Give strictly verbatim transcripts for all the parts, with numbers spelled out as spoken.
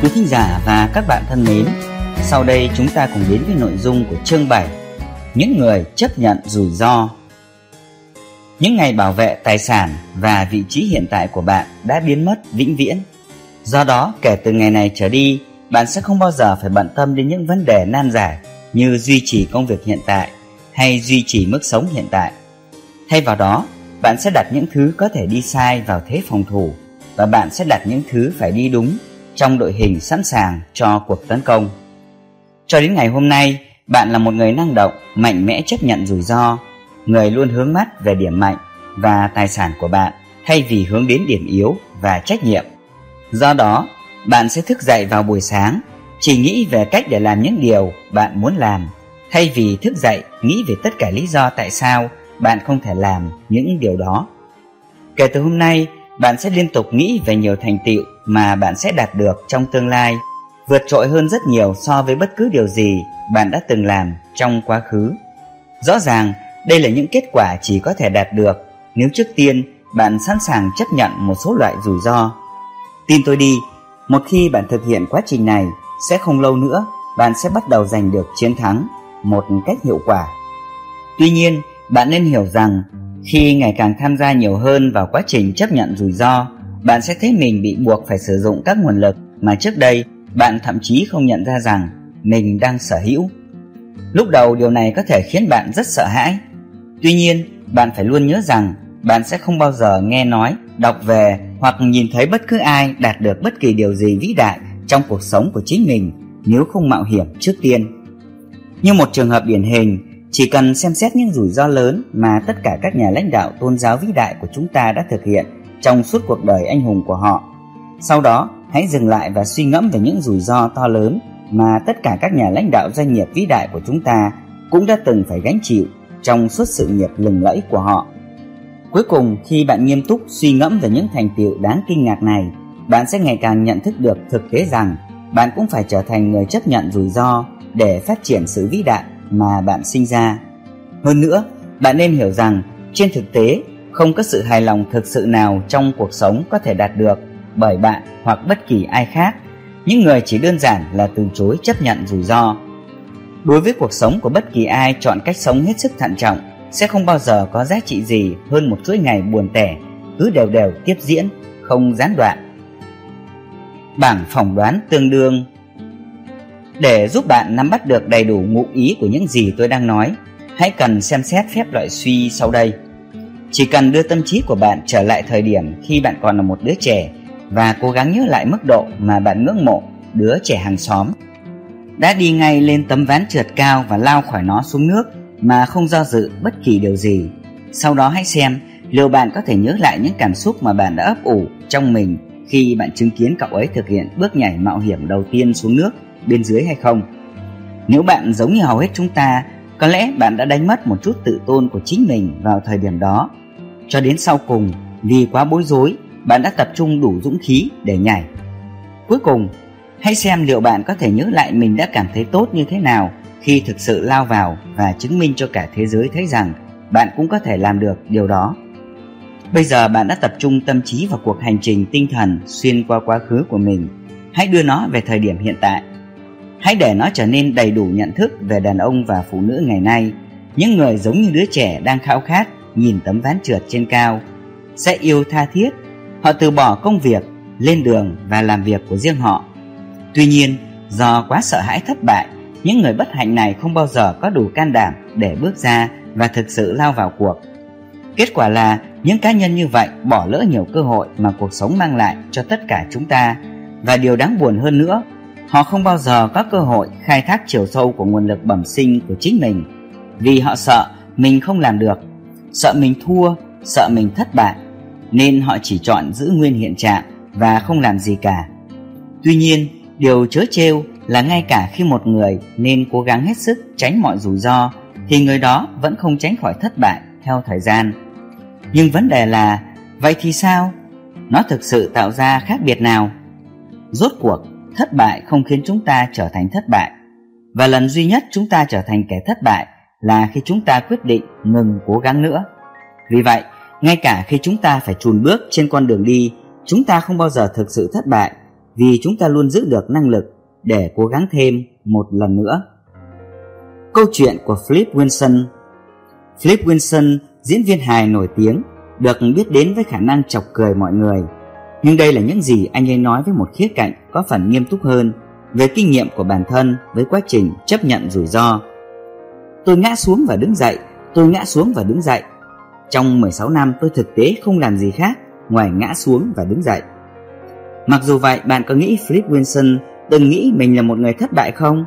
Quý thính giả và các bạn thân mến, sau đây chúng ta cùng đến với nội dung của chương bảy, những người chấp nhận rủi ro. Những ngày bảo vệ tài sản và vị trí hiện tại của bạn đã biến mất vĩnh viễn. Do đó, kể từ ngày này trở đi, bạn sẽ không bao giờ phải bận tâm đến những vấn đề nan giải như duy trì công việc hiện tại hay duy trì mức sống hiện tại. Thay vào đó, bạn sẽ đặt những thứ có thể đi sai vào thế phòng thủ, và bạn sẽ đặt những thứ phải đi đúng trong đội hình sẵn sàng cho cuộc tấn công. Cho đến ngày hôm nay, bạn là một người năng động, mạnh mẽ chấp nhận rủi ro, người luôn hướng mắt về điểm mạnh và tài sản của bạn thay vì hướng đến điểm yếu và trách nhiệm. Do đó, bạn sẽ thức dậy vào buổi sáng chỉ nghĩ về cách để làm những điều bạn muốn làm, thay vì thức dậy nghĩ về tất cả lý do tại sao bạn không thể làm những điều đó. Kể từ hôm nay, bạn sẽ liên tục nghĩ về nhiều thành tựu mà bạn sẽ đạt được trong tương lai, vượt trội hơn rất nhiều so với bất cứ điều gì bạn đã từng làm trong quá khứ. Rõ ràng, đây là những kết quả chỉ có thể đạt được nếu trước tiên bạn sẵn sàng chấp nhận một số loại rủi ro. Tin tôi đi, một khi bạn thực hiện quá trình này, sẽ không lâu nữa bạn sẽ bắt đầu giành được chiến thắng một cách hiệu quả. Tuy nhiên, bạn nên hiểu rằng khi ngày càng tham gia nhiều hơn vào quá trình chấp nhận rủi ro, bạn sẽ thấy mình bị buộc phải sử dụng các nguồn lực mà trước đây bạn thậm chí không nhận ra rằng mình đang sở hữu. Lúc đầu điều này có thể khiến bạn rất sợ hãi. Tuy nhiên, bạn phải luôn nhớ rằng bạn sẽ không bao giờ nghe nói, đọc về hoặc nhìn thấy bất cứ ai đạt được bất kỳ điều gì vĩ đại trong cuộc sống của chính mình nếu không mạo hiểm trước tiên. Như một trường hợp điển hình, chỉ cần xem xét những rủi ro lớn mà tất cả các nhà lãnh đạo tôn giáo vĩ đại của chúng ta đã thực hiện trong suốt cuộc đời anh hùng của họ. Sau đó, hãy dừng lại và suy ngẫm về những rủi ro to lớn mà tất cả các nhà lãnh đạo doanh nghiệp vĩ đại của chúng ta cũng đã từng phải gánh chịu trong suốt sự nghiệp lừng lẫy của họ. Cuối cùng, khi bạn nghiêm túc suy ngẫm về những thành tựu đáng kinh ngạc này, bạn sẽ ngày càng nhận thức được thực tế rằng bạn cũng phải trở thành người chấp nhận rủi ro để phát triển sự vĩ đại mà bạn sinh ra. Hơn nữa, bạn nên hiểu rằng trên thực tế, không có sự hài lòng thực sự nào trong cuộc sống có thể đạt được bởi bạn hoặc bất kỳ ai khác. Những người chỉ đơn giản là từ chối chấp nhận rủi ro. Đối với cuộc sống của bất kỳ ai chọn cách sống hết sức thận trọng, sẽ không bao giờ có giá trị gì hơn một chuỗi ngày buồn tẻ cứ đều đều tiếp diễn, không gián đoạn. Bảng phỏng đoán tương đương. Để giúp bạn nắm bắt được đầy đủ ngụ ý của những gì tôi đang nói, hãy cần xem xét phép loại suy sau đây. Chỉ cần đưa tâm trí của bạn trở lại thời điểm khi bạn còn là một đứa trẻ và cố gắng nhớ lại mức độ mà bạn ngưỡng mộ đứa trẻ hàng xóm đã đi ngay lên tấm ván trượt cao và lao khỏi nó xuống nước mà không do dự bất kỳ điều gì. Sau đó hãy xem liệu bạn có thể nhớ lại những cảm xúc mà bạn đã ấp ủ trong mình khi bạn chứng kiến cậu ấy thực hiện bước nhảy mạo hiểm đầu tiên xuống nước bên dưới hay không. Nếu bạn giống như hầu hết chúng ta, có lẽ bạn đã đánh mất một chút tự tôn của chính mình vào thời điểm đó. Cho đến sau cùng, vì quá bối rối, bạn đã tập trung đủ dũng khí để nhảy. Cuối cùng, hãy xem liệu bạn có thể nhớ lại mình đã cảm thấy tốt như thế nào khi thực sự lao vào và chứng minh cho cả thế giới thấy rằng bạn cũng có thể làm được điều đó. Bây giờ bạn đã tập trung tâm trí vào cuộc hành trình tinh thần xuyên qua quá khứ của mình. Hãy đưa nó về thời điểm hiện tại. Hãy để nó trở nên đầy đủ nhận thức về đàn ông và phụ nữ ngày nay, những người giống như đứa trẻ đang khao khát nhìn tấm ván trượt trên cao, sẽ yêu tha thiết. Họ từ bỏ công việc, lên đường và làm việc của riêng họ. Tuy nhiên, do quá sợ hãi thất bại, những người bất hạnh này không bao giờ có đủ can đảm để bước ra và thực sự lao vào cuộc. Kết quả là những cá nhân như vậy bỏ lỡ nhiều cơ hội mà cuộc sống mang lại cho tất cả chúng ta. Và điều đáng buồn hơn nữa, họ không bao giờ có cơ hội khai thác chiều sâu của nguồn lực bẩm sinh của chính mình, vì họ sợ mình không làm được, sợ mình thua, sợ mình thất bại, nên họ chỉ chọn giữ nguyên hiện trạng và không làm gì cả. Tuy nhiên, điều trớ trêu là ngay cả khi một người nên cố gắng hết sức tránh mọi rủi ro, thì người đó vẫn không tránh khỏi thất bại theo thời gian. Nhưng vấn đề là, vậy thì sao? Nó thực sự tạo ra khác biệt nào? Rốt cuộc, thất bại không khiến chúng ta trở thành thất bại. Và lần duy nhất chúng ta trở thành kẻ thất bại là khi chúng ta quyết định ngừng cố gắng nữa. Vì vậy, ngay cả khi chúng ta phải chùn bước trên con đường đi, chúng ta không bao giờ thực sự thất bại, vì chúng ta luôn giữ được năng lực để cố gắng thêm một lần nữa. Câu chuyện của Flip Wilson. Flip Wilson, diễn viên hài nổi tiếng, được biết đến với khả năng chọc cười mọi người. Nhưng đây là những gì anh ấy nói với một khía cạnh có phần nghiêm túc hơn về kinh nghiệm của bản thân với quá trình chấp nhận rủi ro. Tôi ngã xuống và đứng dậy, tôi ngã xuống và đứng dậy. Trong mười sáu năm tôi thực tế không làm gì khác ngoài ngã xuống và đứng dậy. Mặc dù vậy, bạn có nghĩ Flip Wilson từng nghĩ mình là một người thất bại không?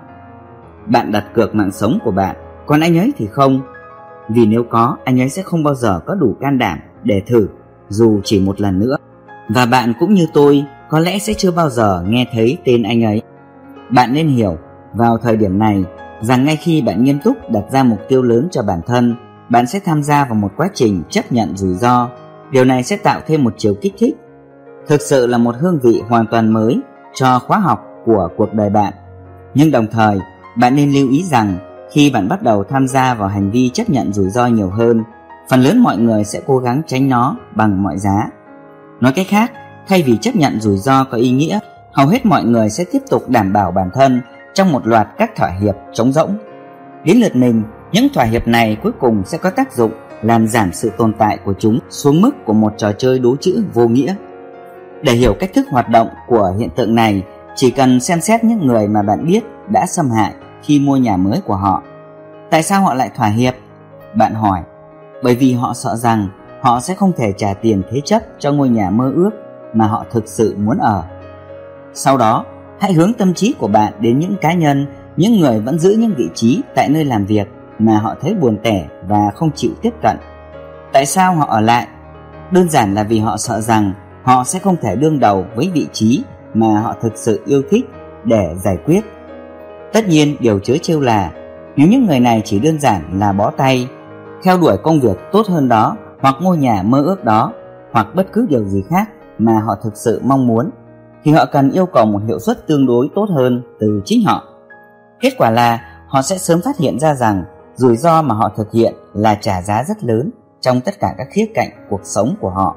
Bạn đặt cược mạng sống của bạn, còn anh ấy thì không. Vì nếu có, anh ấy sẽ không bao giờ có đủ can đảm để thử dù chỉ một lần nữa. Và bạn cũng như tôi có lẽ sẽ chưa bao giờ nghe thấy tên anh ấy. Bạn nên hiểu vào thời điểm này rằng ngay khi bạn nghiêm túc đặt ra mục tiêu lớn cho bản thân, bạn sẽ tham gia vào một quá trình chấp nhận rủi ro. Điều này sẽ tạo thêm một chiều kích thích, thực sự là một hương vị hoàn toàn mới cho khóa học của cuộc đời bạn. Nhưng đồng thời, bạn nên lưu ý rằng khi bạn bắt đầu tham gia vào hành vi chấp nhận rủi ro nhiều hơn, phần lớn mọi người sẽ cố gắng tránh nó bằng mọi giá. Nói cách khác, thay vì chấp nhận rủi ro có ý nghĩa, hầu hết mọi người sẽ tiếp tục đảm bảo bản thân trong một loạt các thỏa hiệp trống rỗng. Đến lượt mình, những thỏa hiệp này cuối cùng sẽ có tác dụng làm giảm sự tồn tại của chúng xuống mức của một trò chơi đố chữ vô nghĩa. Để hiểu cách thức hoạt động của hiện tượng này, chỉ cần xem xét những người mà bạn biết đã xâm hại khi mua nhà mới của họ. Tại sao họ lại thỏa hiệp? Bạn hỏi. Bởi vì họ sợ rằng họ sẽ không thể trả tiền thế chấp cho ngôi nhà mơ ước mà họ thực sự muốn ở. Sau đó, hãy hướng tâm trí của bạn đến những cá nhân, những người vẫn giữ những vị trí tại nơi làm việc mà họ thấy buồn tẻ và không chịu tiếp cận. Tại sao họ ở lại? Đơn giản là vì họ sợ rằng họ sẽ không thể đương đầu với vị trí mà họ thực sự yêu thích để giải quyết. Tất nhiên, điều trớ trêu là nếu những người này chỉ đơn giản là bó tay, theo đuổi công việc tốt hơn đó, hoặc ngôi nhà mơ ước đó, hoặc bất cứ điều gì khác mà họ thực sự mong muốn, thì họ cần yêu cầu một hiệu suất tương đối tốt hơn từ chính họ. Kết quả là họ sẽ sớm phát hiện ra rằng rủi ro mà họ thực hiện là trả giá rất lớn trong tất cả các khía cạnh cuộc sống của họ.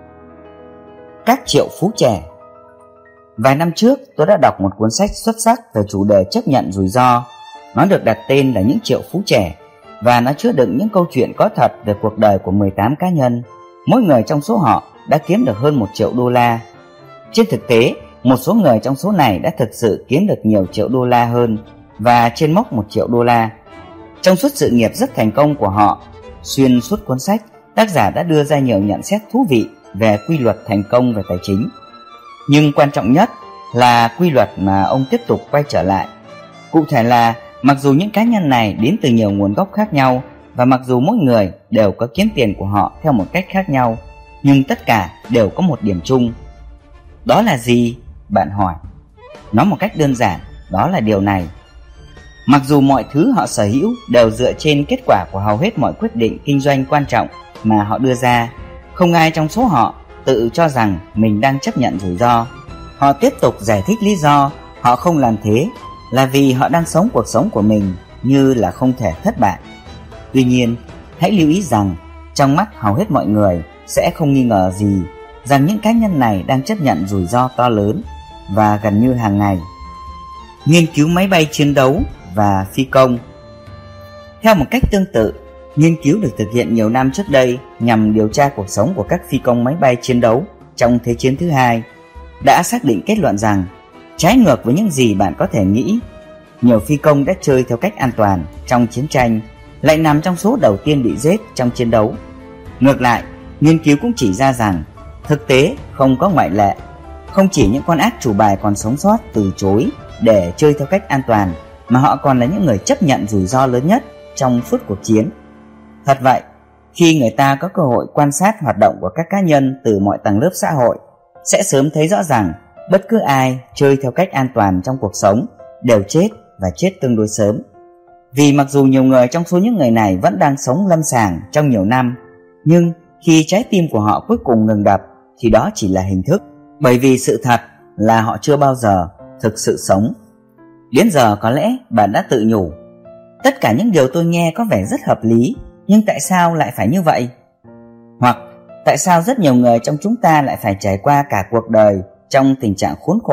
Các triệu phú trẻ. Vài năm trước, tôi đã đọc một cuốn sách xuất sắc về chủ đề chấp nhận rủi ro. Nó được đặt tên là Những triệu phú trẻ, và nó chứa đựng những câu chuyện có thật về cuộc đời của mười tám cá nhân. Mỗi người trong số họ đã kiếm được hơn một triệu đô la. Trên thực tế, một số người trong số này đã thực sự kiếm được nhiều triệu đô la hơn và trên mốc một triệu đô la. Trong suốt sự nghiệp rất thành công của họ, xuyên suốt cuốn sách, tác giả đã đưa ra nhiều nhận xét thú vị về quy luật thành công về tài chính. Nhưng quan trọng nhất là quy luật mà ông tiếp tục quay trở lại. Cụ thể là, mặc dù những cá nhân này đến từ nhiều nguồn gốc khác nhau, và mặc dù mỗi người đều có kiếm tiền của họ theo một cách khác nhau, nhưng tất cả đều có một điểm chung. Đó là gì? Bạn hỏi. Nói một cách đơn giản, đó là điều này. Mặc dù mọi thứ họ sở hữu đều dựa trên kết quả của hầu hết mọi quyết định kinh doanh quan trọng mà họ đưa ra, không ai trong số họ tự cho rằng mình đang chấp nhận rủi ro. Họ tiếp tục giải thích lý do họ không làm thế là vì họ đang sống cuộc sống của mình như là không thể thất bại. Tuy nhiên, hãy lưu ý rằng trong mắt hầu hết mọi người sẽ không nghi ngờ gì rằng những cá nhân này đang chấp nhận rủi ro to lớn và gần như hàng ngày. Nghiên cứu máy bay chiến đấu và phi công. Theo một cách tương tự, nghiên cứu được thực hiện nhiều năm trước đây nhằm điều tra cuộc sống của các phi công máy bay chiến đấu trong Thế chiến thứ hai đã xác định kết luận rằng, trái ngược với những gì bạn có thể nghĩ, nhiều phi công đã chơi theo cách an toàn trong chiến tranh lại nằm trong số đầu tiên bị giết trong chiến đấu. Ngược lại, nghiên cứu cũng chỉ ra rằng thực tế không có ngoại lệ. Không chỉ những con ác chủ bài còn sống sót từ chối để chơi theo cách an toàn, mà họ còn là những người chấp nhận rủi ro lớn nhất trong suốt cuộc chiến. Thật vậy, khi người ta có cơ hội quan sát hoạt động của các cá nhân từ mọi tầng lớp xã hội, sẽ sớm thấy rõ rằng bất cứ ai chơi theo cách an toàn trong cuộc sống đều chết và chết tương đối sớm. Vì mặc dù nhiều người trong số những người này vẫn đang sống lâm sàng trong nhiều năm, nhưng khi trái tim của họ cuối cùng ngừng đập thì đó chỉ là hình thức, bởi vì sự thật là họ chưa bao giờ thực sự sống. Đến giờ có lẽ bạn đã tự nhủ, tất cả những điều tôi nghe có vẻ rất hợp lý, nhưng tại sao lại phải như vậy? Hoặc tại sao rất nhiều người trong chúng ta lại phải trải qua cả cuộc đời trong tình trạng khốn khổ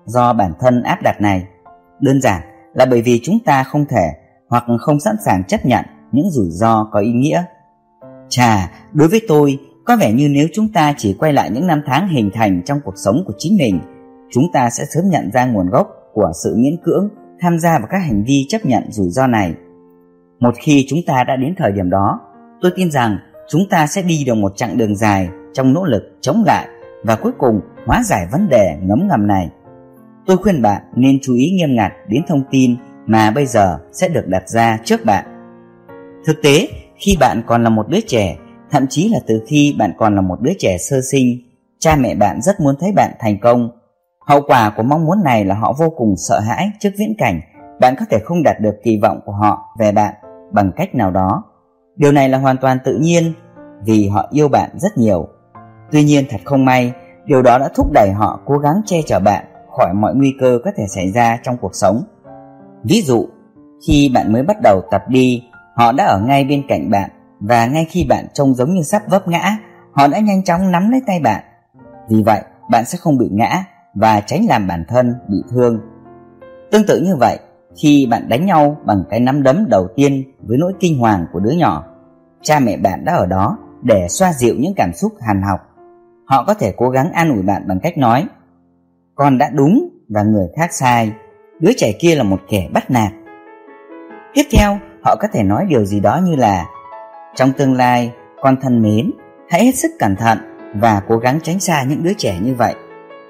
do bản thân áp đặt này? Đơn giản là bởi vì chúng ta không thể hoặc không sẵn sàng chấp nhận những rủi ro có ý nghĩa. Chà, đối với tôi, có vẻ như nếu chúng ta chỉ quay lại những năm tháng hình thành trong cuộc sống của chính mình, chúng ta sẽ sớm nhận ra nguồn gốc của sự miễn cưỡng tham gia vào các hành vi chấp nhận rủi ro này. Một khi chúng ta đã đến thời điểm đó, tôi tin rằng chúng ta sẽ đi được một chặng đường dài trong nỗ lực chống lại và cuối cùng hóa giải vấn đề ngấm ngầm này. Tôi khuyên bạn nên chú ý nghiêm ngặt đến thông tin mà bây giờ sẽ được đặt ra trước bạn. Thực tế, khi bạn còn là một đứa trẻ, thậm chí là từ khi bạn còn là một đứa trẻ sơ sinh, cha mẹ bạn rất muốn thấy bạn thành công. Hậu quả của mong muốn này là họ vô cùng sợ hãi trước viễn cảnh bạn có thể không đạt được kỳ vọng của họ về bạn bằng cách nào đó. Điều này là hoàn toàn tự nhiên vì họ yêu bạn rất nhiều. Tuy nhiên thật không may, điều đó đã thúc đẩy họ cố gắng che chở bạn khỏi mọi nguy cơ có thể xảy ra trong cuộc sống. Ví dụ, khi bạn mới bắt đầu tập đi, họ đã ở ngay bên cạnh bạn, và ngay khi bạn trông giống như sắp vấp ngã, họ đã nhanh chóng nắm lấy tay bạn. Vì vậy, bạn sẽ không bị ngã và tránh làm bản thân bị thương. Tương tự như vậy, khi bạn đánh nhau bằng cái nắm đấm đầu tiên với nỗi kinh hoàng của đứa nhỏ, cha mẹ bạn đã ở đó để xoa dịu những cảm xúc hằn học. Họ có thể cố gắng an ủi bạn bằng cách nói: con đã đúng và người khác sai, đứa trẻ kia là một kẻ bắt nạt. Tiếp theo, họ có thể nói điều gì đó như là: trong tương lai, con thân mến, hãy hết sức cẩn thận và cố gắng tránh xa những đứa trẻ như vậy.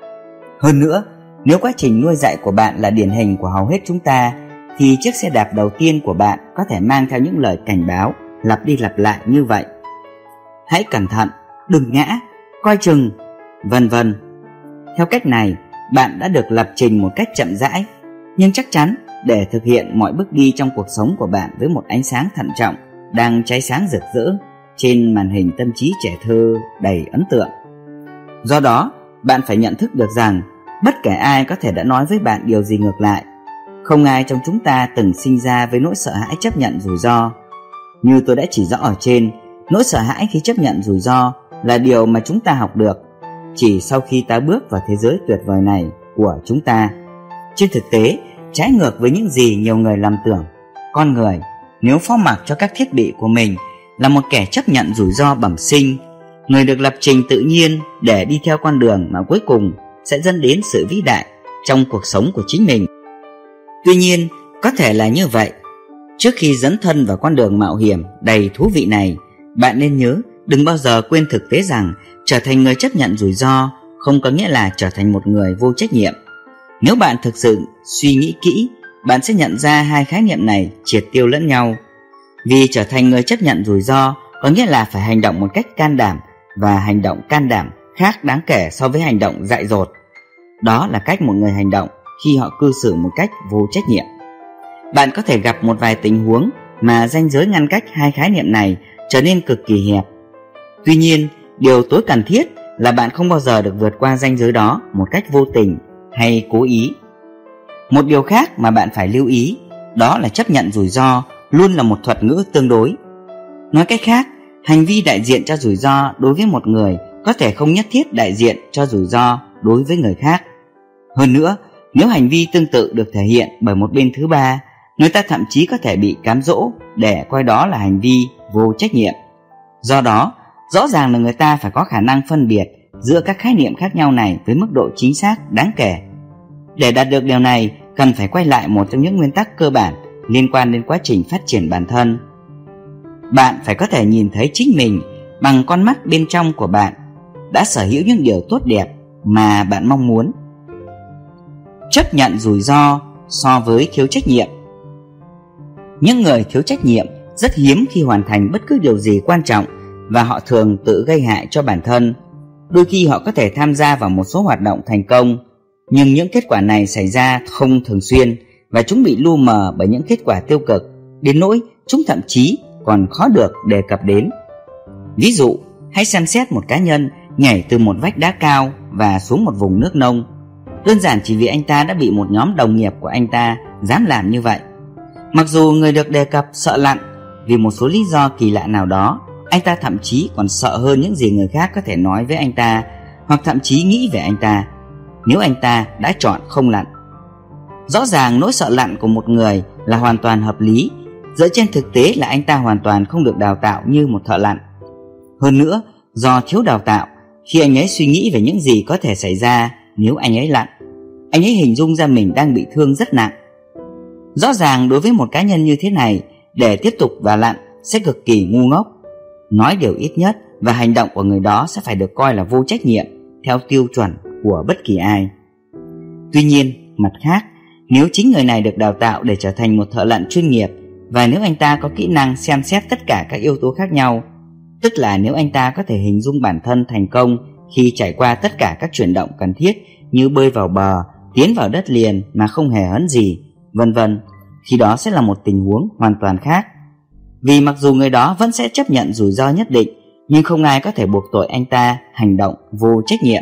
Hơn nữa, nếu quá trình nuôi dạy của bạn là điển hình của hầu hết chúng ta, thì chiếc xe đạp đầu tiên của bạn có thể mang theo những lời cảnh báo lặp đi lặp lại như vậy: hãy cẩn thận, đừng ngã, coi chừng, vân vân. Theo cách này, bạn đã được lập trình một cách chậm rãi, nhưng chắc chắn để thực hiện mọi bước đi trong cuộc sống của bạn với một ánh sáng thận trọng đang cháy sáng rực rỡ trên màn hình tâm trí trẻ thơ đầy ấn tượng. Do đó, bạn phải nhận thức được rằng bất kể ai có thể đã nói với bạn điều gì ngược lại, không ai trong chúng ta từng sinh ra với nỗi sợ hãi chấp nhận rủi ro. Như tôi đã chỉ rõ ở trên, nỗi sợ hãi khi chấp nhận rủi ro là điều mà chúng ta học được chỉ sau khi ta bước vào thế giới tuyệt vời này của chúng ta. Trên thực tế, trái ngược với những gì nhiều người lầm tưởng, con người nếu phó mặc cho các thiết bị của mình là một kẻ chấp nhận rủi ro bẩm sinh, người được lập trình tự nhiên để đi theo con đường mà cuối cùng sẽ dẫn đến sự vĩ đại trong cuộc sống của chính mình. Tuy nhiên, có thể là như vậy. Trước khi dấn thân vào con đường mạo hiểm đầy thú vị này, bạn nên nhớ đừng bao giờ quên thực tế rằng trở thành người chấp nhận rủi ro không có nghĩa là trở thành một người vô trách nhiệm. Nếu bạn thực sự suy nghĩ kỹ, bạn sẽ nhận ra hai khái niệm này triệt tiêu lẫn nhau. Vì trở thành người chấp nhận rủi ro có nghĩa là phải hành động một cách can đảm, và hành động can đảm khác đáng kể so với hành động dại dột. Đó là cách một người hành động khi họ cư xử một cách vô trách nhiệm. Bạn có thể gặp một vài tình huống mà ranh giới ngăn cách hai khái niệm này trở nên cực kỳ hẹp. Tuy nhiên, điều tối cần thiết là bạn không bao giờ được vượt qua ranh giới đó một cách vô tình hay cố ý. Một điều khác mà bạn phải lưu ý đó là chấp nhận rủi ro luôn là một thuật ngữ tương đối. Nói cách khác, hành vi đại diện cho rủi ro đối với một người có thể không nhất thiết đại diện cho rủi ro đối với người khác. Hơn nữa, nếu hành vi tương tự được thể hiện bởi một bên thứ ba, người ta thậm chí có thể bị cám dỗ để coi đó là hành vi vô trách nhiệm. Do đó, rõ ràng là người ta phải có khả năng phân biệt giữa các khái niệm khác nhau này với mức độ chính xác đáng kể. Để đạt được điều này, cần phải quay lại một trong những nguyên tắc cơ bản liên quan đến quá trình phát triển bản thân. Bạn phải có thể nhìn thấy chính mình bằng con mắt bên trong của bạn đã sở hữu những điều tốt đẹp mà bạn mong muốn. Chấp nhận rủi ro so với thiếu trách nhiệm. Những người thiếu trách nhiệm rất hiếm khi hoàn thành bất cứ điều gì quan trọng, và họ thường tự gây hại cho bản thân. Đôi khi họ có thể tham gia vào một số hoạt động thành công, nhưng những kết quả này xảy ra không thường xuyên, và chúng bị lu mờ bởi những kết quả tiêu cực, đến nỗi chúng thậm chí còn khó được đề cập đến. Ví dụ, hãy xem xét một cá nhân nhảy từ một vách đá cao và xuống một vùng nước nông, đơn giản chỉ vì anh ta đã bị một nhóm đồng nghiệp của anh ta dám làm như vậy. Mặc dù người được đề cập sợ lặn, vì một số lý do kỳ lạ nào đó, anh ta thậm chí còn sợ hơn những gì người khác có thể nói với anh ta, hoặc thậm chí nghĩ về anh ta. nếu anh ta đã chọn không lặn. Rõ ràng nỗi sợ lặn của một người là hoàn toàn hợp lý, dựa trên thực tế là anh ta hoàn toàn không được đào tạo như một thợ lặn. Hơn nữa, do thiếu đào tạo, khi anh ấy suy nghĩ về những gì có thể xảy ra nếu anh ấy lặn, anh ấy hình dung ra mình đang bị thương rất nặng. Rõ ràng đối với một cá nhân như thế này, để tiếp tục và lặn sẽ cực kỳ ngu ngốc. Nói điều ít nhất và hành động của người đó sẽ phải được coi là vô trách nhiệm theo tiêu chuẩn của bất kỳ ai. Tuy nhiên, mặt khác, nếu chính người này được đào tạo để trở thành một thợ lặn chuyên nghiệp, và nếu anh ta có kỹ năng xem xét tất cả các yếu tố khác nhau, tức là nếu anh ta có thể hình dung bản thân thành công khi trải qua tất cả các chuyển động cần thiết như bơi vào bờ, tiến vào đất liền mà không hề hấn gì, vân vân, thì đó sẽ là một tình huống hoàn toàn khác. Vì mặc dù người đó vẫn sẽ chấp nhận rủi ro nhất định, nhưng không ai có thể buộc tội anh ta hành động vô trách nhiệm.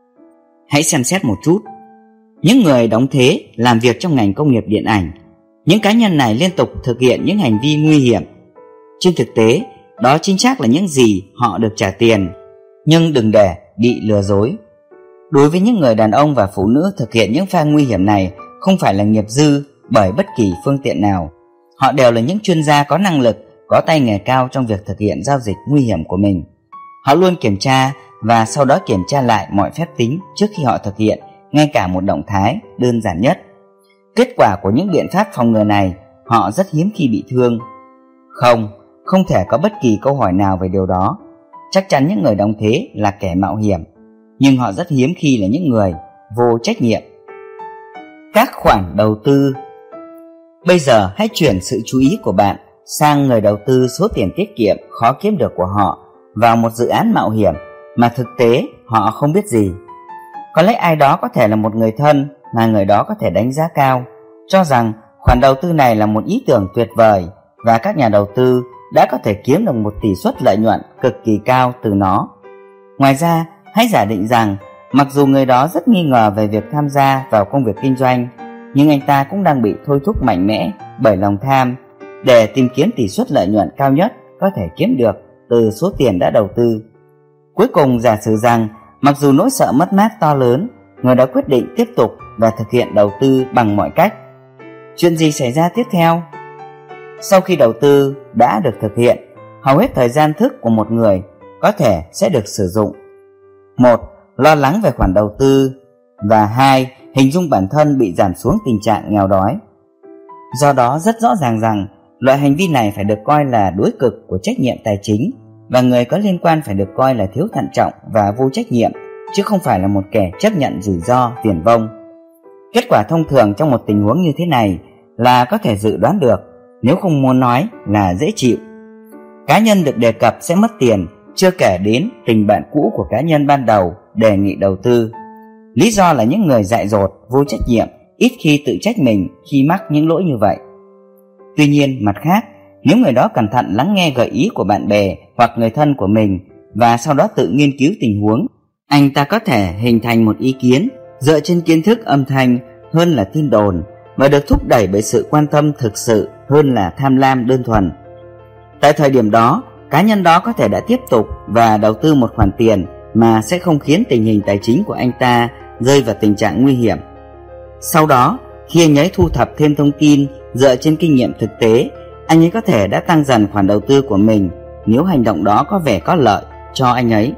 Hãy xem xét một chút. Những người đóng thế làm việc trong ngành công nghiệp điện ảnh, những cá nhân này liên tục thực hiện những hành vi nguy hiểm. Trên thực tế, đó chính xác là những gì họ được trả tiền, nhưng đừng để bị lừa dối. Đối với những người đàn ông và phụ nữ thực hiện những pha nguy hiểm này không phải là nghiệp dư bởi bất kỳ phương tiện nào. Họ đều là những chuyên gia có năng lực, có tay nghề cao trong việc thực hiện giao dịch nguy hiểm của mình. Họ luôn kiểm tra và sau đó kiểm tra lại mọi phép tính trước khi họ thực hiện ngay cả một động thái đơn giản nhất. Kết quả của những biện pháp phòng ngừa này, họ rất hiếm khi bị thương. Không, không thể có bất kỳ câu hỏi nào về điều đó. Chắc chắn những người đóng thế là kẻ mạo hiểm, nhưng họ rất hiếm khi là những người vô trách nhiệm. Các khoản đầu tư. Bây giờ hãy chuyển sự chú ý của bạn sang người đầu tư số tiền tiết kiệm khó kiếm được của họ vào một dự án mạo hiểm mà thực tế họ không biết gì. Có lẽ ai đó có thể là một người thân mà người đó có thể đánh giá cao, cho rằng khoản đầu tư này là một ý tưởng tuyệt vời và các nhà đầu tư đã có thể kiếm được một tỷ suất lợi nhuận cực kỳ cao từ nó. Ngoài ra, hãy giả định rằng mặc dù người đó rất nghi ngờ về việc tham gia vào công việc kinh doanh, nhưng anh ta cũng đang bị thôi thúc mạnh mẽ bởi lòng tham để tìm kiếm tỷ suất lợi nhuận cao nhất có thể kiếm được từ số tiền đã đầu tư. Cuối cùng, giả sử rằng mặc dù nỗi sợ mất mát to lớn, người đó quyết định tiếp tục và thực hiện đầu tư bằng mọi cách. Chuyện gì xảy ra tiếp theo? Sau khi đầu tư đã được thực hiện, hầu hết thời gian thức của một người có thể sẽ được sử dụng. Một, lo lắng về khoản đầu tư, và hai, hình dung bản thân bị giảm xuống tình trạng nghèo đói. Do đó rất rõ ràng rằng loại hành vi này phải được coi là đối cực của trách nhiệm tài chính, và người có liên quan phải được coi là thiếu thận trọng và vô trách nhiệm, chứ không phải là một kẻ chấp nhận rủi ro viển vông. Kết quả thông thường trong một tình huống như thế này là có thể dự đoán được, nếu không muốn nói là dễ chịu. Cá nhân được đề cập sẽ mất tiền, chưa kể đến tình bạn cũ của cá nhân ban đầu đề nghị đầu tư. Lý do là những người dại dột, vô trách nhiệm ít khi tự trách mình khi mắc những lỗi như vậy. Tuy nhiên, mặt khác, nếu người đó cẩn thận lắng nghe gợi ý của bạn bè hoặc người thân của mình và sau đó tự nghiên cứu tình huống, anh ta có thể hình thành một ý kiến dựa trên kiến thức âm thanh hơn là tin đồn, và được thúc đẩy bởi sự quan tâm thực sự hơn là tham lam đơn thuần. Tại thời điểm đó, cá nhân đó có thể đã tiếp tục và đầu tư một khoản tiền mà sẽ không khiến tình hình tài chính của anh ta rơi vào tình trạng nguy hiểm. Sau đó, khi anh ấy thu thập thêm thông tin dựa trên kinh nghiệm thực tế, anh ấy có thể đã tăng dần khoản đầu tư của mình nếu hành động đó có vẻ có lợi cho anh ấy.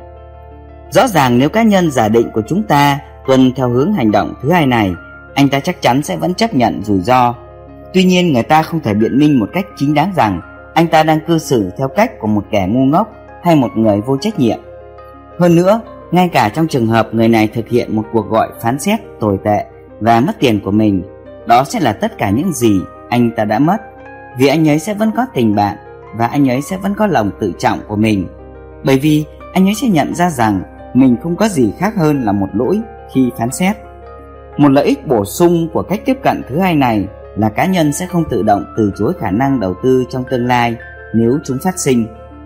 Rõ ràng nếu cá nhân giả định của chúng ta tuân theo hướng hành động thứ hai này, anh ta chắc chắn sẽ vẫn chấp nhận rủi ro. Tuy nhiên, người ta không thể biện minh một cách chính đáng rằng anh ta đang cư xử theo cách của một kẻ ngu ngốc hay một người vô trách nhiệm. Hơn nữa, ngay cả trong trường hợp người này thực hiện một cuộc gọi phán xét tồi tệ và mất tiền của mình, đó sẽ là tất cả những gì anh ta đã mất, vì anh ấy sẽ vẫn có tình bạn và anh ấy sẽ vẫn có lòng tự trọng của mình, bởi vì anh ấy sẽ nhận ra rằng mình không có gì khác hơn là một lỗi khi phán xét. Một lợi ích bổ sung của cách tiếp cận thứ hai này là cá nhân sẽ không tự động từ chối khả năng đầu tư trong tương lai nếu chúng phát sinh.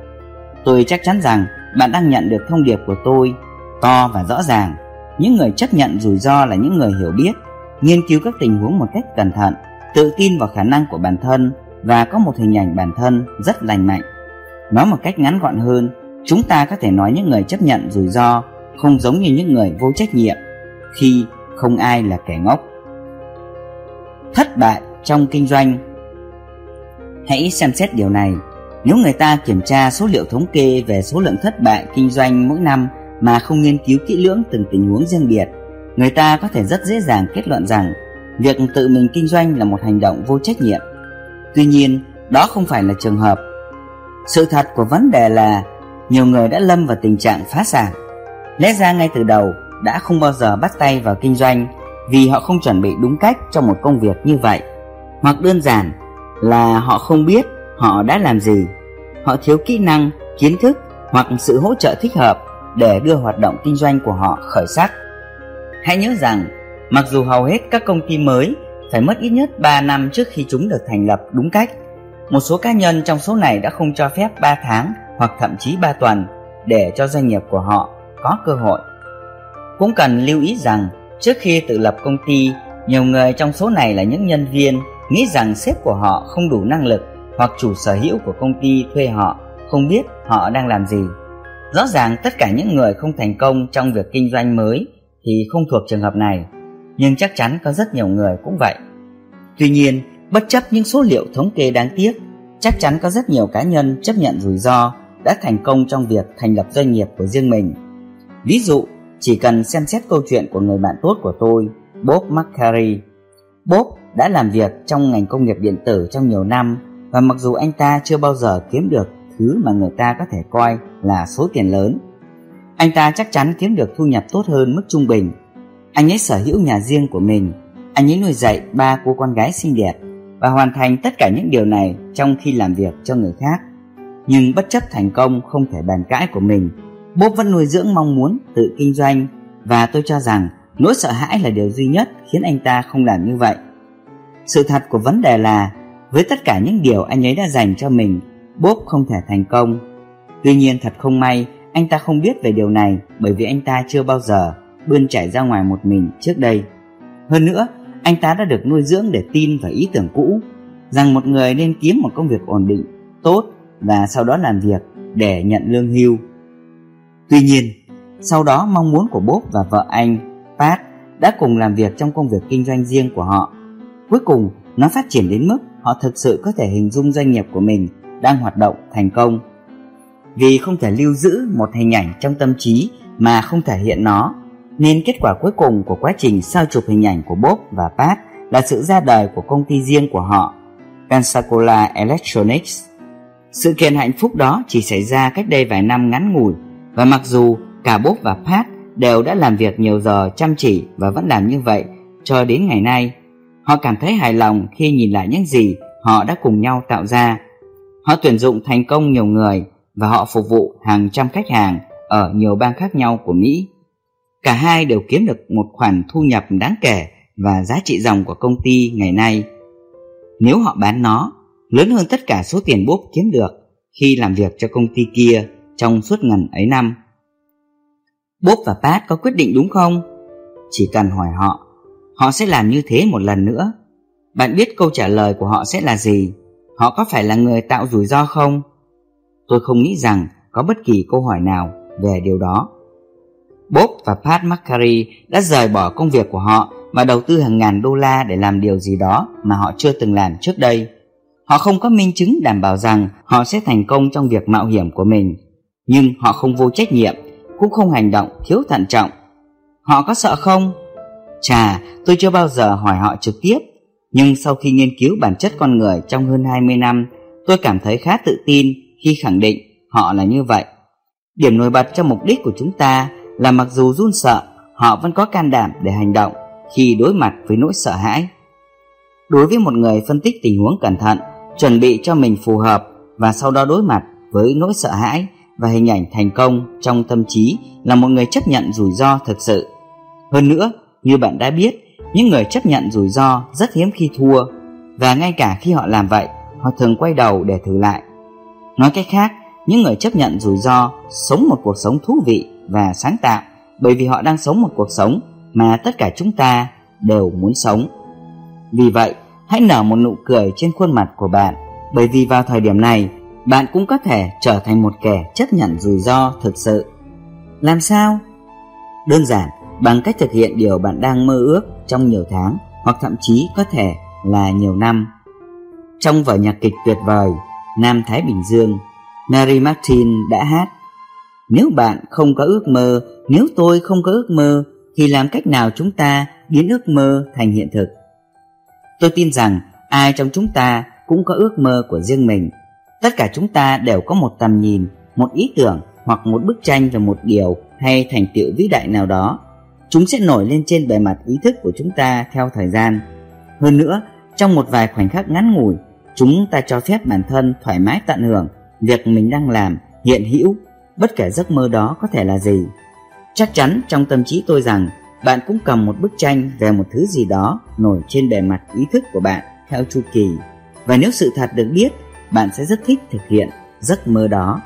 Tôi chắc chắn rằng bạn đang nhận được thông điệp của tôi to và rõ ràng. Những người chấp nhận rủi ro là những người hiểu biết, nghiên cứu các tình huống một cách cẩn thận, tự tin vào khả năng của bản thân và có một hình ảnh bản thân rất lành mạnh. Nói một cách ngắn gọn hơn, chúng ta có thể nói những người chấp nhận rủi ro không giống như những người vô trách nhiệm, khi không ai là kẻ ngốc. Thất bại trong kinh doanh. Hãy xem xét điều này. Nếu người ta kiểm tra số liệu thống kê về số lượng thất bại kinh doanh mỗi năm mà không nghiên cứu kỹ lưỡng từng tình huống riêng biệt, người ta có thể rất dễ dàng kết luận rằng việc tự mình kinh doanh là một hành động vô trách nhiệm. Tuy nhiên, đó không phải là trường hợp. Sự thật của vấn đề là nhiều người đã lâm vào tình trạng phá sản. Lẽ ra ngay từ đầu đã không bao giờ bắt tay vào kinh doanh vì họ không chuẩn bị đúng cách cho một công việc như vậy, hoặc đơn giản là họ không biết họ đã làm gì. Họ thiếu kỹ năng, kiến thức hoặc sự hỗ trợ thích hợp để đưa hoạt động kinh doanh của họ khởi sắc. Hãy nhớ rằng, mặc dù hầu hết các công ty mới phải mất ít nhất ba năm trước khi chúng được thành lập đúng cách, một số cá nhân trong số này đã không cho phép ba tháng hoặc thậm chí ba tuần để cho doanh nghiệp của họ có cơ hội. Cũng cần lưu ý rằng, trước khi tự lập công ty, nhiều người trong số này là những nhân viên nghĩ rằng sếp của họ không đủ năng lực, hoặc chủ sở hữu của công ty thuê họ không biết họ đang làm gì. Rõ ràng tất cả những người không thành công trong việc kinh doanh mới thì không thuộc trường hợp này, nhưng chắc chắn có rất nhiều người cũng vậy. Tuy nhiên, bất chấp những số liệu thống kê đáng tiếc, chắc chắn có rất nhiều cá nhân chấp nhận rủi ro đã thành công trong việc thành lập doanh nghiệp của riêng mình. Ví dụ, chỉ cần xem xét câu chuyện của người bạn tốt của tôi, Bob McCary. Bob đã làm việc trong ngành công nghiệp điện tử trong nhiều năm, và mặc dù anh ta chưa bao giờ kiếm được thứ mà người ta có thể coi là số tiền lớn, anh ta chắc chắn kiếm được thu nhập tốt hơn mức trung bình. Anh ấy sở hữu nhà riêng của mình, anh ấy nuôi dạy ba cô con gái xinh đẹp và hoàn thành tất cả những điều này trong khi làm việc cho người khác. Nhưng bất chấp thành công không thể bàn cãi của mình, Bob vẫn nuôi dưỡng mong muốn tự kinh doanh, và tôi cho rằng nỗi sợ hãi là điều duy nhất khiến anh ta không làm như vậy. Sự thật của vấn đề là, với tất cả những điều anh ấy đã dành cho mình, Bob không thể thành công. Tuy nhiên thật không may, anh ta không biết về điều này bởi vì anh ta chưa bao giờ bươn chải ra ngoài một mình trước đây. Hơn nữa, anh ta đã được nuôi dưỡng để tin vào ý tưởng cũ rằng một người nên kiếm một công việc ổn định, tốt và sau đó làm việc để nhận lương hưu. Tuy nhiên, sau đó mong muốn của Bob và vợ anh, Pat, đã cùng làm việc trong công việc kinh doanh riêng của họ. Cuối cùng, nó phát triển đến mức họ thực sự có thể hình dung doanh nghiệp của mình đang hoạt động thành công. Vì không thể lưu giữ một hình ảnh trong tâm trí mà không thể hiện nó, nên kết quả cuối cùng của quá trình sao chụp hình ảnh của Bob và Pat là sự ra đời của công ty riêng của họ, Pensacola Electronics. Sự kiện hạnh phúc đó chỉ xảy ra cách đây vài năm ngắn ngủi, và mặc dù cả Bob và Pat đều đã làm việc nhiều giờ chăm chỉ và vẫn làm như vậy cho đến ngày nay, họ cảm thấy hài lòng khi nhìn lại những gì họ đã cùng nhau tạo ra. Họ tuyển dụng thành công nhiều người và họ phục vụ hàng trăm khách hàng ở nhiều bang khác nhau của Mỹ. Cả hai đều kiếm được một khoản thu nhập đáng kể và giá trị dòng của công ty ngày nay, nếu họ bán nó, lớn hơn tất cả số tiền Bob kiếm được khi làm việc cho công ty kia trong suốt ngần ấy năm. Bob và Pat có quyết định đúng không? Chỉ cần hỏi họ, họ sẽ làm như thế một lần nữa. Bạn biết câu trả lời của họ sẽ là gì? Họ có phải là người tạo rủi ro không? Tôi không nghĩ rằng có bất kỳ câu hỏi nào về điều đó. Bob và Pat McCary đã rời bỏ công việc của họ và đầu tư hàng ngàn đô la để làm điều gì đó mà họ chưa từng làm trước đây. Họ không có minh chứng đảm bảo rằng họ sẽ thành công trong việc mạo hiểm của mình, nhưng họ không vô trách nhiệm, cũng không hành động thiếu thận trọng. Họ có sợ không? Chà, tôi chưa bao giờ hỏi họ trực tiếp, nhưng sau khi nghiên cứu bản chất con người trong hơn hai mươi năm, tôi cảm thấy khá tự tin khi khẳng định họ là như vậy. Điểm nổi bật cho mục đích của chúng ta là mặc dù run sợ, họ vẫn có can đảm để hành động khi đối mặt với nỗi sợ hãi. Đối với một người phân tích tình huống cẩn thận, chuẩn bị cho mình phù hợp và sau đó đối mặt với nỗi sợ hãi và hình ảnh thành công trong tâm trí là một người chấp nhận rủi ro thực sự. Hơn nữa, như bạn đã biết, những người chấp nhận rủi ro rất hiếm khi thua, và ngay cả khi họ làm vậy, họ thường quay đầu để thử lại. Nói cách khác, những người chấp nhận rủi ro sống một cuộc sống thú vị và sáng tạo bởi vì họ đang sống một cuộc sống mà tất cả chúng ta đều muốn sống. Vì vậy, hãy nở một nụ cười trên khuôn mặt của bạn, bởi vì vào thời điểm này, bạn cũng có thể trở thành một kẻ chấp nhận rủi ro thực sự. Làm sao? Đơn giản, bằng cách thực hiện điều bạn đang mơ ước trong nhiều tháng hoặc thậm chí có thể là nhiều năm. Trong vở nhạc kịch tuyệt vời Nam Thái Bình Dương, Mary Martin đã hát: nếu bạn không có ước mơ, nếu tôi không có ước mơ, thì làm cách nào chúng ta biến ước mơ thành hiện thực? Tôi tin rằng ai trong chúng ta cũng có ước mơ của riêng mình. Tất cả chúng ta đều có một tầm nhìn, một ý tưởng hoặc một bức tranh về một điều hay thành tựu vĩ đại nào đó. Chúng sẽ nổi lên trên bề mặt ý thức của chúng ta theo thời gian. Hơn nữa, trong một vài khoảnh khắc ngắn ngủi, chúng ta cho phép bản thân thoải mái tận hưởng việc mình đang làm hiện hữu, bất kể giấc mơ đó có thể là gì. Chắc chắn trong tâm trí tôi rằng bạn cũng cầm một bức tranh về một thứ gì đó nổi trên bề mặt ý thức của bạn theo chu kỳ, và nếu sự thật được biết, bạn sẽ rất thích thực hiện giấc mơ đó.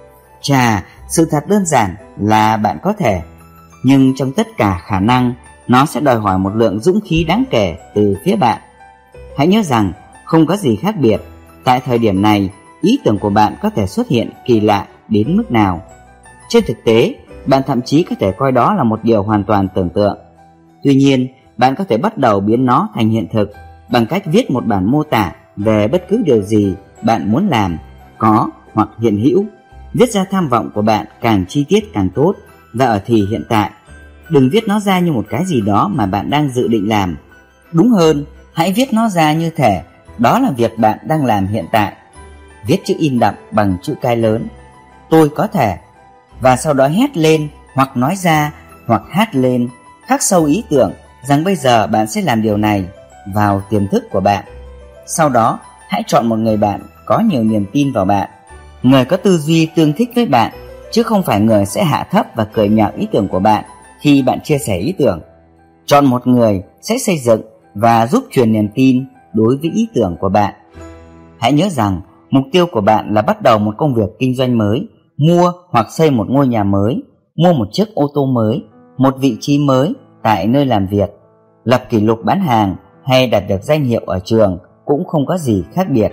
Chà, sự thật đơn giản là bạn có thể, nhưng trong tất cả khả năng, nó sẽ đòi hỏi một lượng dũng khí đáng kể từ phía bạn. Hãy nhớ rằng không có gì khác biệt. Tại thời điểm này, ý tưởng của bạn có thể xuất hiện kỳ lạ đến mức nào. Trên thực tế, bạn thậm chí có thể coi đó là một điều hoàn toàn tưởng tượng. Tuy nhiên, bạn có thể bắt đầu biến nó thành hiện thực bằng cách viết một bản mô tả về bất cứ điều gì bạn muốn làm, có hoặc hiện hữu. Viết ra tham vọng của bạn càng chi tiết càng tốt, và ở thì hiện tại. Đừng viết nó ra như một cái gì đó mà bạn đang dự định làm. Đúng hơn, hãy viết nó ra như thể đó là việc bạn đang làm hiện tại. Viết chữ in đậm bằng chữ cái lớn: tôi có thể, và sau đó hét lên hoặc nói ra hoặc hát lên, khắc sâu ý tưởng rằng bây giờ bạn sẽ làm điều này vào tiềm thức của bạn. Sau đó, hãy chọn một người bạn có nhiều niềm tin vào bạn, người có tư duy tương thích với bạn, chứ không phải người sẽ hạ thấp và cười nhạo ý tưởng của bạn khi bạn chia sẻ ý tưởng. Chọn một người sẽ xây dựng và giúp truyền niềm tin đối với ý tưởng của bạn. Hãy nhớ rằng mục tiêu của bạn là bắt đầu một công việc kinh doanh mới, mua hoặc xây một ngôi nhà mới, mua một chiếc ô tô mới, một vị trí mới tại nơi làm việc, lập kỷ lục bán hàng hay đạt được danh hiệu ở trường cũng không có gì khác biệt.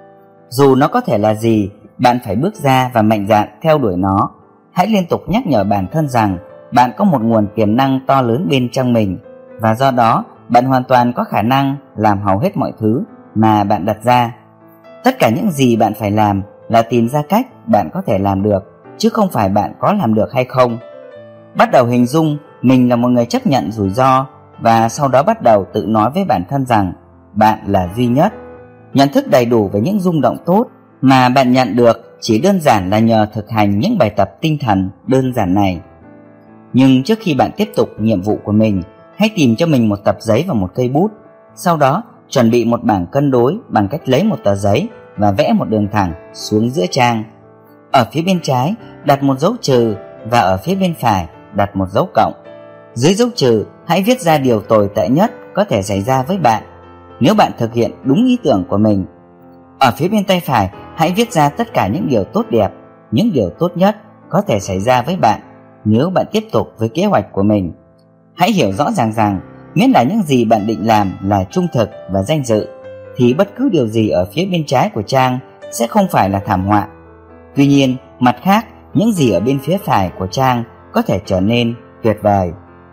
Dù nó có thể là gì, bạn phải bước ra và mạnh dạn theo đuổi nó. Hãy liên tục nhắc nhở bản thân rằng bạn có một nguồn tiềm năng to lớn bên trong mình, và do đó bạn hoàn toàn có khả năng làm hầu hết mọi thứ mà bạn đặt ra. Tất cả những gì bạn phải làm là tìm ra cách bạn có thể làm được, chứ không phải bạn có làm được hay không. Bắt đầu hình dung mình là một người chấp nhận rủi ro, và sau đó bắt đầu tự nói với bản thân rằng bạn là duy nhất. Nhận thức đầy đủ về những rung động tốt mà bạn nhận được chỉ đơn giản là nhờ thực hành những bài tập tinh thần đơn giản này. Nhưng trước khi bạn tiếp tục nhiệm vụ của mình, hãy tìm cho mình một tập giấy và một cây bút. Sau đó, chuẩn bị một bảng cân đối bằng cách lấy một tờ giấy và vẽ một đường thẳng xuống giữa trang. Ở phía bên trái đặt một dấu trừ và ở phía bên phải đặt một dấu cộng. Dưới dấu trừ, hãy viết ra điều tồi tệ nhất có thể xảy ra với bạn nếu bạn thực hiện đúng ý tưởng của mình. Ở phía bên tay phải, hãy viết ra tất cả những điều tốt đẹp, những điều tốt nhất có thể xảy ra với bạn nếu bạn tiếp tục với kế hoạch của mình. Hãy hiểu rõ ràng rằng miễn là những gì bạn định làm là trung thực và danh dự, thì bất cứ điều gì ở phía bên trái của trang sẽ không phải là thảm họa. Tuy nhiên, mặt khác, những gì ở bên phía phải của trang có thể trở nên tuyệt vời.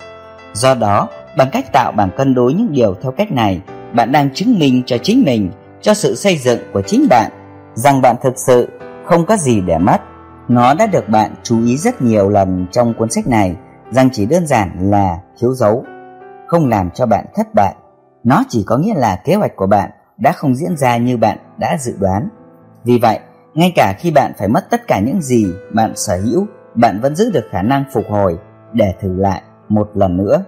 Do đó, bằng cách tạo bảng cân đối những điều theo cách này, bạn đang chứng minh cho chính mình, cho sự xây dựng của chính bạn, rằng bạn thực sự không có gì để mất. Nó đã được bạn chú ý rất nhiều lần trong cuốn sách này, rằng chỉ đơn giản là thiếu dấu không làm cho bạn thất bại. Nó chỉ có nghĩa là kế hoạch của bạn đã không diễn ra như bạn đã dự đoán. Vì vậy, ngay cả khi bạn phải mất tất cả những gì bạn sở hữu, bạn vẫn giữ được khả năng phục hồi để thử lại một lần nữa.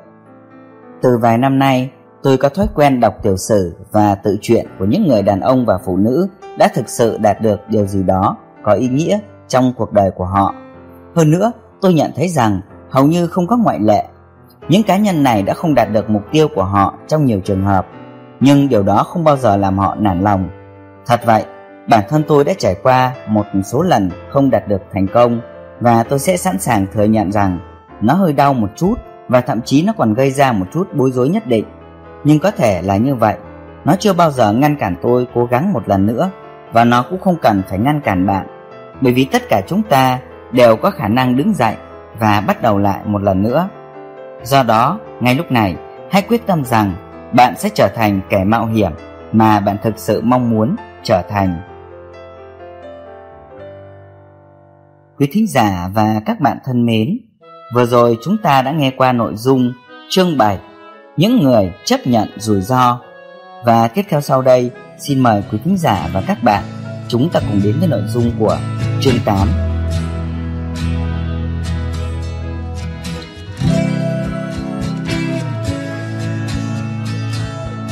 Từ vài năm nay, tôi có thói quen đọc tiểu sử và tự truyện của những người đàn ông và phụ nữ đã thực sự đạt được điều gì đó có ý nghĩa trong cuộc đời của họ. Hơn nữa, tôi nhận thấy rằng hầu như không có ngoại lệ. Những cá nhân này đã không đạt được mục tiêu của họ trong nhiều trường hợp, nhưng điều đó không bao giờ làm họ nản lòng. Thật vậy, bản thân tôi đã trải qua một số lần không đạt được thành công, và tôi sẽ sẵn sàng thừa nhận rằng nó hơi đau một chút, và thậm chí nó còn gây ra một chút bối rối nhất định. Nhưng có thể là như vậy, nó chưa bao giờ ngăn cản tôi cố gắng một lần nữa, và nó cũng không cần phải ngăn cản bạn, bởi vì tất cả chúng ta đều có khả năng đứng dậy và bắt đầu lại một lần nữa. Do đó, ngay lúc này, hãy quyết tâm rằng bạn sẽ trở thành kẻ mạo hiểm mà bạn thực sự mong muốn trở thành. Quý thính giả và các bạn thân mến, vừa rồi chúng ta đã nghe qua nội dung chương bảy, những người chấp nhận rủi ro. Và tiếp theo sau đây, xin mời quý thính giả và các bạn chúng ta cùng đến với nội dung của chương tám,